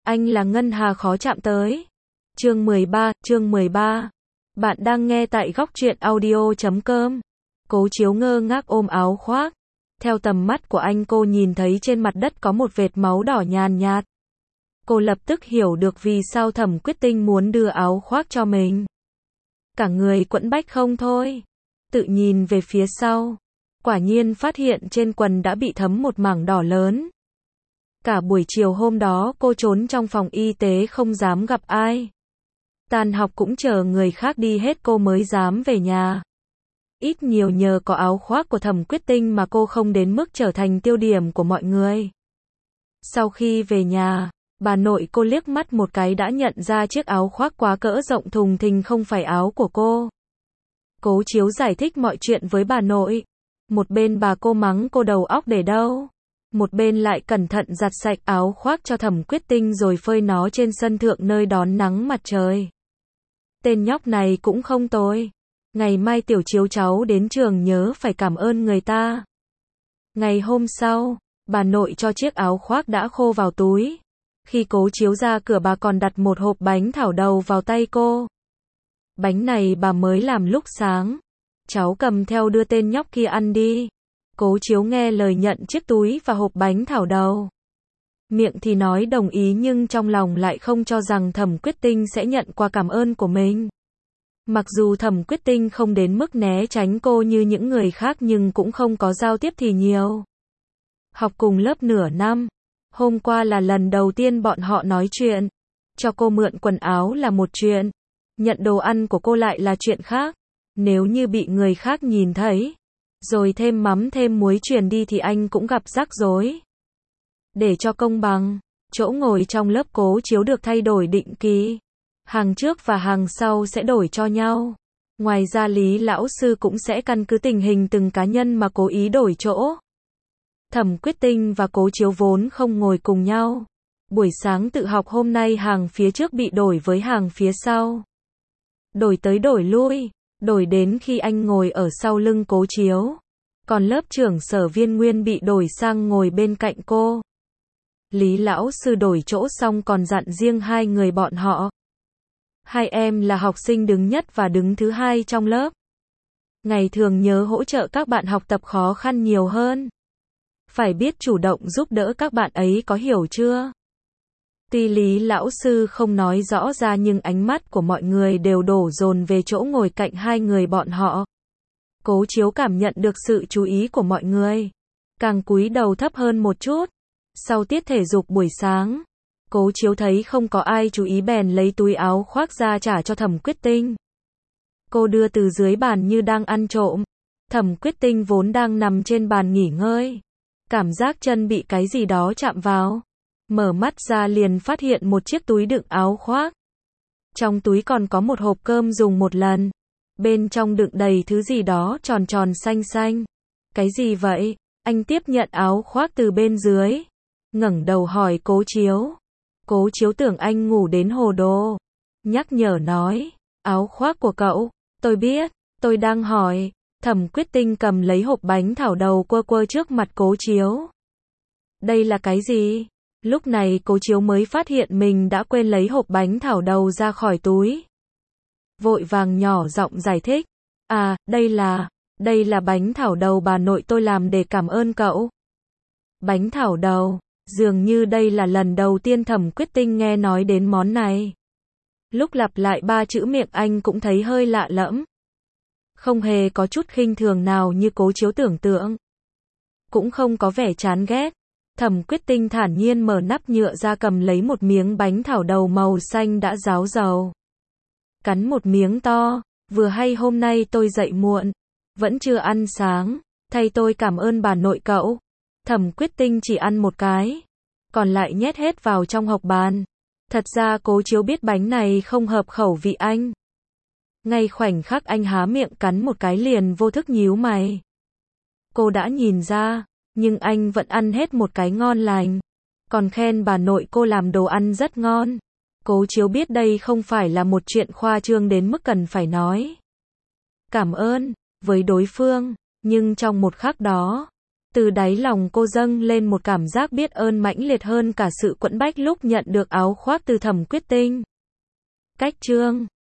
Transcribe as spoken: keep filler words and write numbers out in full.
Anh là ngân hà khó chạm tới. Chương mười ba, chương mười ba. Bạn đang nghe tại góc truyện audio chấm com. Cố Chiếu ngơ ngác ôm áo khoác. Theo tầm mắt của anh, cô nhìn thấy trên mặt đất có một vệt máu đỏ nhàn nhạt. Cô lập tức hiểu được vì sao Thẩm Quyết Tinh muốn đưa áo khoác cho mình. Cả người quẫn bách không thôi. Tự nhìn về phía sau, quả nhiên phát hiện trên quần đã bị thấm một mảng đỏ lớn. Cả buổi chiều hôm đó cô trốn trong phòng y tế không dám gặp ai. Tan học cũng chờ người khác đi hết cô mới dám về nhà. Ít nhiều nhờ có áo khoác của Thẩm Quyết Tinh mà cô không đến mức trở thành tiêu điểm của mọi người. Sau khi về nhà, bà nội cô liếc mắt một cái đã nhận ra chiếc áo khoác quá cỡ rộng thùng thình không phải áo của cô. Cố Chiếu giải thích mọi chuyện với bà nội. Một bên bà cô mắng cô đầu óc để đâu. Một bên lại cẩn thận giặt sạch áo khoác cho Thẩm Quyết Tinh rồi phơi nó trên sân thượng nơi đón nắng mặt trời. Tên nhóc này cũng không tồi. Ngày mai Tiểu Chiếu cháu đến trường nhớ phải cảm ơn người ta. Ngày hôm sau, bà nội cho chiếc áo khoác đã khô vào túi. Khi Cố Chiếu ra cửa bà còn đặt một hộp bánh thảo đầu vào tay cô. Bánh này bà mới làm lúc sáng. Cháu cầm theo đưa tên nhóc kia ăn đi. Cố Chiếu nghe lời nhận chiếc túi và hộp bánh thảo đầu. Miệng thì nói đồng ý nhưng trong lòng lại không cho rằng Thẩm Quyết Tinh sẽ nhận quà cảm ơn của mình. Mặc dù Thẩm Quyết Tinh không đến mức né tránh cô như những người khác nhưng cũng không có giao tiếp thì nhiều. Học cùng lớp nửa năm. Hôm qua là lần đầu tiên bọn họ nói chuyện. Cho cô mượn quần áo là một chuyện. Nhận đồ ăn của cô lại là chuyện khác. Nếu như bị người khác nhìn thấy, rồi thêm mắm thêm muối truyền đi thì anh cũng gặp rắc rối. Để cho công bằng, chỗ ngồi trong lớp Cố Chiếu được thay đổi định kỳ. Hàng trước và hàng sau sẽ đổi cho nhau. Ngoài ra Lý lão sư cũng sẽ căn cứ tình hình từng cá nhân mà cố ý đổi chỗ. Thẩm Quyết Tinh và Cố Chiếu vốn không ngồi cùng nhau. Buổi sáng tự học hôm nay hàng phía trước bị đổi với hàng phía sau. Đổi tới đổi lui, đổi đến khi anh ngồi ở sau lưng Cố Chiếu. Còn lớp trưởng Sở Viên Nguyên bị đổi sang ngồi bên cạnh cô. Lý lão sư đổi chỗ xong còn dặn riêng hai người bọn họ. Hai em là học sinh đứng nhất và đứng thứ hai trong lớp. Ngày thường nhớ hỗ trợ các bạn học tập khó khăn nhiều hơn. Phải biết chủ động giúp đỡ các bạn ấy, có hiểu chưa? Tuy Lý lão sư không nói rõ ra nhưng ánh mắt của mọi người đều đổ dồn về chỗ ngồi cạnh hai người bọn họ. Cố Chiếu cảm nhận được sự chú ý của mọi người. Càng cúi đầu thấp hơn một chút. Sau tiết thể dục buổi sáng, Cố Chiếu thấy không có ai chú ý bèn lấy túi áo khoác ra trả cho Thẩm Quyết Tinh. Cô đưa từ dưới bàn như đang ăn trộm. Thẩm Quyết Tinh vốn đang nằm trên bàn nghỉ ngơi. Cảm giác chân bị cái gì đó chạm vào. Mở mắt ra liền phát hiện một chiếc túi đựng áo khoác. Trong túi còn có một hộp cơm dùng một lần. Bên trong đựng đầy thứ gì đó tròn tròn xanh xanh. Cái gì vậy? Anh tiếp nhận áo khoác từ bên dưới. Ngẩng đầu hỏi Cố Chiếu. Cố Chiếu tưởng anh ngủ đến hồ đồ. Nhắc nhở nói. Áo khoác của cậu. Tôi biết. Tôi đang hỏi. Thẩm Quyết Tinh cầm lấy hộp bánh thảo đầu quơ quơ trước mặt Cố Chiếu. Đây là cái gì? Lúc này Cố Chiếu mới phát hiện mình đã quên lấy hộp bánh thảo đầu ra khỏi túi. Vội vàng nhỏ giọng giải thích. À, đây là, đây là bánh thảo đầu bà nội tôi làm để cảm ơn cậu. Bánh thảo đầu, dường như đây là lần đầu tiên Thẩm Quyết Tinh nghe nói đến món này. Lúc lặp lại ba chữ miệng anh cũng thấy hơi lạ lẫm. Không hề có chút khinh thường nào như Cố Chiếu tưởng tượng. Cũng không có vẻ chán ghét. Thẩm Quyết Tinh thản nhiên mở nắp nhựa ra cầm lấy một miếng bánh thảo đầu màu xanh đã ráo dầu. Cắn một miếng to, vừa hay hôm nay tôi dậy muộn, vẫn chưa ăn sáng, thay tôi cảm ơn bà nội cậu. Thẩm Quyết Tinh chỉ ăn một cái, còn lại nhét hết vào trong hộc bàn. Thật ra Cố Chiếu biết bánh này không hợp khẩu vị anh. Ngay khoảnh khắc anh há miệng cắn một cái liền vô thức nhíu mày. Cô đã nhìn ra, nhưng anh vẫn ăn hết một cái ngon lành. Còn khen bà nội cô làm đồ ăn rất ngon. Cố Chiếu biết đây không phải là một chuyện khoa trương đến mức cần phải nói cảm ơn với đối phương, nhưng trong một khắc đó, Từ đáy lòng cô dâng lên một cảm giác biết ơn mãnh liệt hơn cả sự quẫn bách lúc nhận được áo khoác từ Thẩm Quyết Tinh. Cách chương